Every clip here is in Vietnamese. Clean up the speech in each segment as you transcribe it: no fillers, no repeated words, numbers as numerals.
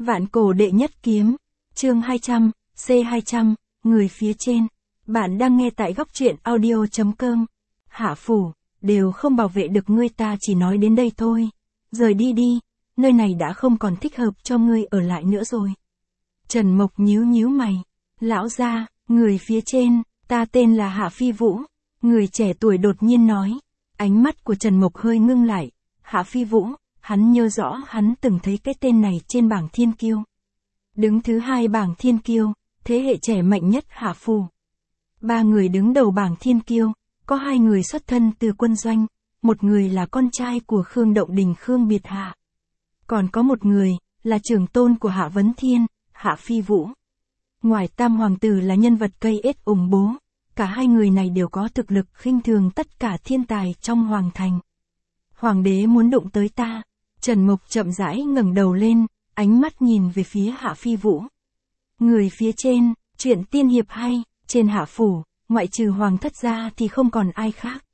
Vạn cổ đệ nhất kiếm, chương 200, C200, người phía trên. Bạn đang nghe tại góc truyện audio.com. Hạ phủ, đều không bảo vệ được ngươi, ta chỉ nói đến đây thôi. Rời đi đi, nơi này đã không còn thích hợp cho ngươi ở lại nữa rồi. Trần Mộc nhíu nhíu mày. Lão gia, người phía trên, ta tên là Hạ Phi Vũ. Người trẻ tuổi đột nhiên nói. Ánh mắt của Trần Mộc hơi ngưng lại. Hạ Phi Vũ, hắn nhớ rõ hắn từng thấy cái tên này trên bảng thiên kiêu. Đứng thứ 2 bảng thiên kiêu, thế hệ trẻ mạnh nhất Hạ phủ. 3 người đứng đầu bảng thiên kiêu, có 2 người xuất thân từ quân doanh, một người là con trai của Khương Động Đình Khương Biệt Hạ. Còn có một người, là trưởng tôn của Hạ Vấn Thiên, Hạ Phi Vũ. Ngoài tam hoàng tử là nhân vật cây ết ủng bố, cả 2 người này đều có thực lực khinh thường tất cả thiên tài trong hoàng thành. Hoàng đế muốn đụng tới ta. Trần Mộc chậm rãi ngẩng đầu lên, ánh mắt nhìn về phía Hạ Phi Vũ. Người phía trên, chuyện tiên hiệp hay, trên Hạ phủ, ngoại trừ hoàng thất ra thì không còn ai khác.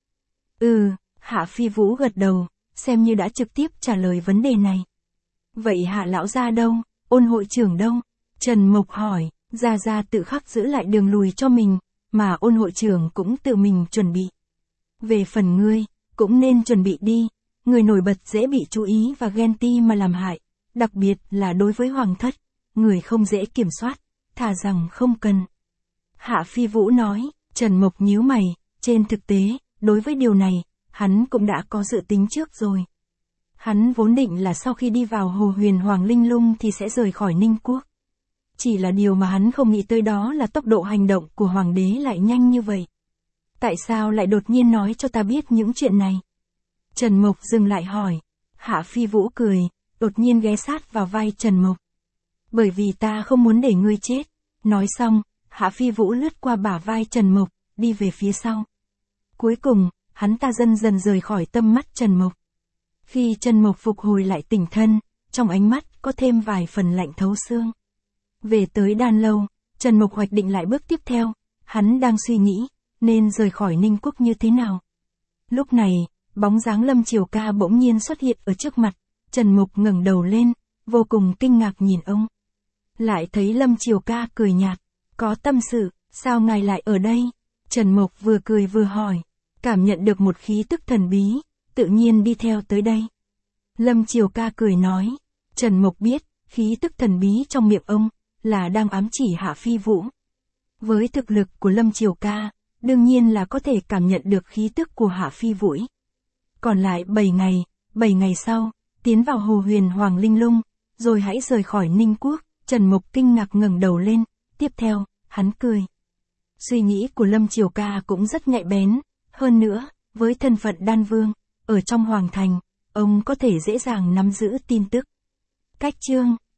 Hạ Phi Vũ gật đầu, xem như đã trực tiếp trả lời vấn đề này. Vậy Hạ lão gia đâu, Ôn hội trưởng đâu? Trần Mộc hỏi, gia tự khắc giữ lại đường lùi cho mình, mà Ôn hội trưởng cũng tự mình chuẩn bị. Về phần ngươi, cũng nên chuẩn bị đi. Người nổi bật dễ bị chú ý và ghen ti mà làm hại, đặc biệt là đối với hoàng thất, người không dễ kiểm soát, thà rằng không cần. Hạ Phi Vũ nói. Trần Mộc nhíu mày, trên thực tế, đối với điều này, hắn cũng đã có dự tính trước rồi. Hắn vốn định là sau khi đi vào Hồ Huyền Hoàng Linh Lung thì sẽ rời khỏi Ninh Quốc. Chỉ là điều mà hắn không nghĩ tới đó là tốc độ hành động của hoàng đế lại nhanh như vậy. Tại sao lại đột nhiên nói cho ta biết những chuyện này? Trần Mộc dừng lại hỏi. Hạ Phi Vũ cười, đột nhiên ghé sát vào vai Trần Mộc. Bởi vì ta không muốn để ngươi chết. Nói xong, Hạ Phi Vũ lướt qua bả vai Trần Mộc, đi về phía sau. Cuối cùng, hắn ta dần dần rời khỏi tâm mắt Trần Mộc. Khi Trần Mộc phục hồi lại tỉnh thân, trong ánh mắt có thêm vài phần lạnh thấu xương. Về tới đan lâu, Trần Mộc hoạch định lại bước tiếp theo. Hắn đang suy nghĩ, nên rời khỏi Ninh Quốc như thế nào. Lúc này, bóng dáng Lâm Triều Ca bỗng nhiên xuất hiện ở trước mặt. Trần Mộc ngẩng đầu lên, vô cùng kinh ngạc nhìn ông. Lại thấy Lâm Triều Ca cười nhạt. Có tâm sự, sao ngài lại ở đây? Trần Mộc vừa cười vừa hỏi. Cảm nhận được một khí tức thần bí, tự nhiên đi theo tới đây. Lâm Triều Ca cười nói. Trần Mộc biết, khí tức thần bí trong miệng ông, là đang ám chỉ Hạ Phi Vũ. Với thực lực của Lâm Triều Ca, đương nhiên là có thể cảm nhận được khí tức của Hạ Phi Vũ. Còn lại 7 ngày sau, tiến vào Hồ Huyền Hoàng Linh Lung, rồi hãy rời khỏi Ninh Quốc. Trần Mộc kinh ngạc ngẩng đầu lên, tiếp theo, hắn cười. Suy nghĩ của Lâm Triều Ca cũng rất nhạy bén, hơn nữa, với thân phận đan vương, ở trong hoàng thành, ông có thể dễ dàng nắm giữ tin tức. Cách chương